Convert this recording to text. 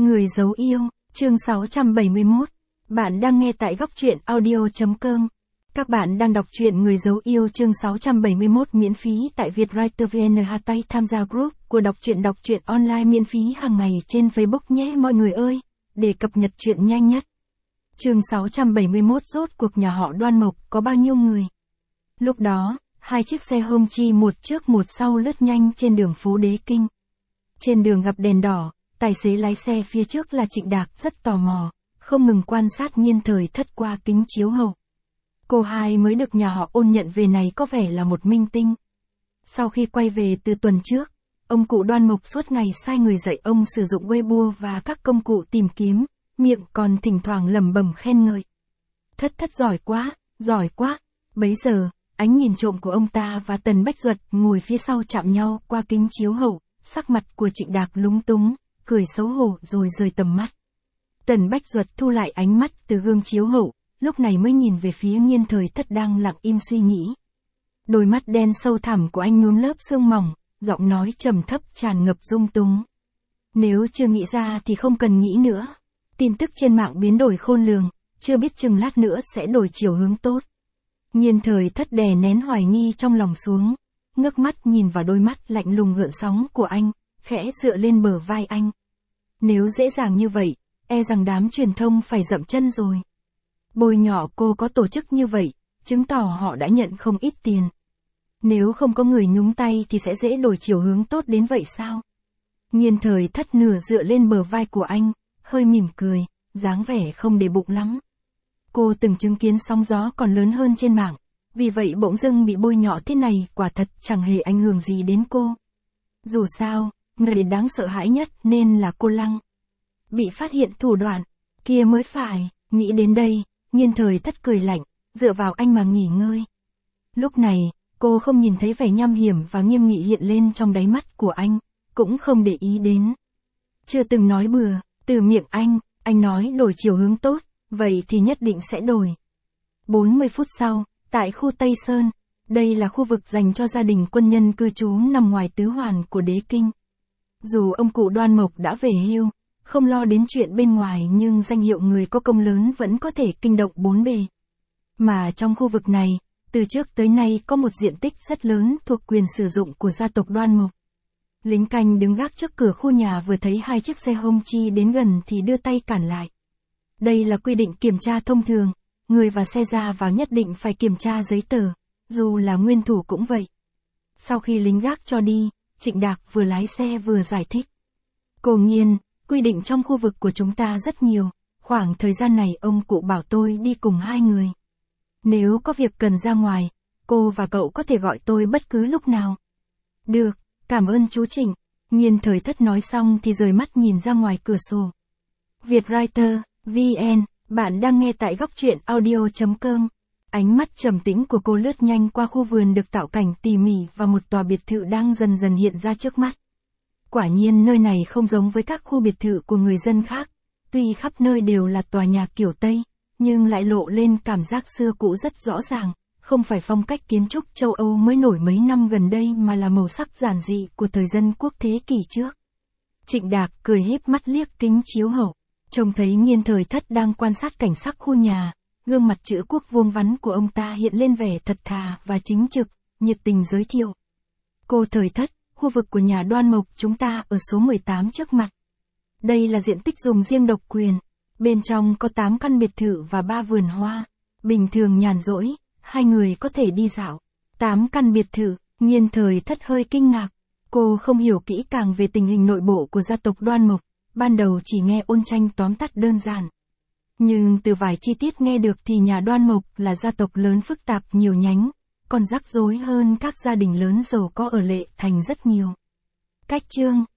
Người giấu yêu, chương 671. Bạn đang nghe tại góc truyện audio.com. Các bạn đang đọc truyện Người giấu yêu chương 671 miễn phí tại Vietwriter VN. Tay tham gia group của đọc truyện online miễn phí hàng ngày trên Facebook nhé mọi người ơi, để cập nhật truyện nhanh nhất. Chương 671 rốt cuộc nhà họ Đoan Mộc có bao nhiêu người? Lúc đó, hai chiếc xe Hongqi một trước một sau lướt nhanh trên đường phố Đế Kinh. Trên đường gặp đèn đỏ, tài xế lái xe phía trước là Trịnh Đạc rất tò mò, không ngừng quan sát Nhiên Thời Thất qua kính chiếu hậu. Cô hai mới được nhà họ Ôn nhận về này có vẻ là một minh tinh. Sau khi quay về từ tuần trước, ông cụ Đoan Mộc suốt ngày sai người dạy ông sử dụng Weibo và các công cụ tìm kiếm, miệng còn thỉnh thoảng lẩm bẩm khen ngợi. Thất giỏi quá. Bấy giờ, ánh nhìn trộm của ông ta và Tần Bách Duật ngồi phía sau chạm nhau qua kính chiếu hậu, sắc mặt của Trịnh Đạc lúng túng, cười xấu hổ rồi rời tầm mắt. Tần Bách Duật thu lại ánh mắt từ gương chiếu hậu, lúc này mới nhìn về phía Nhiên Thời Thất đang lặng im suy nghĩ. Đôi mắt đen sâu thẳm của anh nhuốm lớp sương mỏng, giọng nói trầm thấp tràn ngập dung túng. Nếu chưa nghĩ ra thì không cần nghĩ nữa. Tin tức trên mạng biến đổi khôn lường, chưa biết chừng lát nữa sẽ đổi chiều hướng tốt. Nhiên Thời Thất đè nén hoài nghi trong lòng xuống, ngước mắt nhìn vào đôi mắt lạnh lùng gợn sóng của anh, khẽ dựa lên bờ vai anh. Nếu dễ dàng như vậy, e rằng đám truyền thông phải dậm chân rồi. Bôi nhọ cô có tổ chức như vậy, chứng tỏ họ đã nhận không ít tiền. Nếu không có người nhúng tay thì sẽ dễ đổi chiều hướng tốt đến vậy sao? Nhiên Thời Thất nửa dựa lên bờ vai của anh, hơi mỉm cười, dáng vẻ không để bụng lắm. Cô từng chứng kiến sóng gió còn lớn hơn trên mạng, vì vậy bỗng dưng bị bôi nhọ thế này quả thật chẳng hề ảnh hưởng gì đến cô. Dù sao, người đáng sợ hãi nhất nên là cô Lăng. Bị phát hiện thủ đoạn, kia mới phải, nghĩ đến đây, Nhiên Thời Thất cười lạnh, dựa vào anh mà nghỉ ngơi. Lúc này, cô không nhìn thấy vẻ nham hiểm và nghiêm nghị hiện lên trong đáy mắt của anh, cũng không để ý đến. Chưa từng nói bừa, từ miệng anh nói đổi chiều hướng tốt, vậy thì nhất định sẽ đổi. 40 phút sau, tại khu Tây Sơn, đây là khu vực dành cho gia đình quân nhân cư trú nằm ngoài tứ hoàn của Đế Kinh. Dù ông cụ Đoan Mộc đã về hưu, không lo đến chuyện bên ngoài nhưng danh hiệu người có công lớn vẫn có thể kinh động bốn bề. Mà trong khu vực này, từ trước tới nay có một diện tích rất lớn thuộc quyền sử dụng của gia tộc Đoan Mộc. Lính canh đứng gác trước cửa khu nhà vừa thấy hai chiếc xe Hongqi đến gần thì đưa tay cản lại. Đây là quy định kiểm tra thông thường, người và xe ra vào nhất định phải kiểm tra giấy tờ, dù là nguyên thủ cũng vậy. Sau khi lính gác cho đi, Trịnh Đạc vừa lái xe vừa giải thích. Cô Nhiên, quy định trong khu vực của chúng ta rất nhiều, khoảng thời gian này ông cụ bảo tôi đi cùng hai người. Nếu có việc cần ra ngoài, cô và cậu có thể gọi tôi bất cứ lúc nào. Được, cảm ơn chú Trịnh. Nhiên Thời Thất nói xong thì rời mắt nhìn ra ngoài cửa sổ. Vietwriter VN, bạn đang nghe tại góc truyện audio.com. Ánh mắt trầm tĩnh của cô lướt nhanh qua khu vườn được tạo cảnh tỉ mỉ và một tòa biệt thự đang dần dần hiện ra trước mắt. Quả nhiên nơi này không giống với các khu biệt thự của người dân khác, tuy khắp nơi đều là tòa nhà kiểu Tây, nhưng lại lộ lên cảm giác xưa cũ rất rõ ràng, không phải phong cách kiến trúc châu Âu mới nổi mấy năm gần đây mà là màu sắc giản dị của thời dân quốc thế kỷ trước. Trịnh Đạc cười híp mắt liếc kính chiếu hậu, trông thấy Nhiên Thời Thất đang quan sát cảnh sắc khu nhà, gương mặt chữ quốc vuông vắn của ông ta hiện lên vẻ thật thà và chính trực, nhiệt tình giới thiệu. Cô Thời Thất, khu vực của nhà Đoan Mộc chúng ta ở số 18 trước mặt. Đây là diện tích dùng riêng độc quyền, bên trong có 8 căn biệt thự và 3 vườn hoa, bình thường nhàn rỗi, hai người có thể đi dạo. 8 căn biệt thự, Nhiên Thời Thất hơi kinh ngạc, cô không hiểu kỹ càng về tình hình nội bộ của gia tộc Đoan Mộc, ban đầu chỉ nghe Ôn Tranh tóm tắt đơn giản. Nhưng từ vài chi tiết nghe được thì nhà Đoan Mộc là gia tộc lớn phức tạp nhiều nhánh, còn rắc rối hơn các gia đình lớn giàu có ở Lệ Thành rất nhiều. Cách chương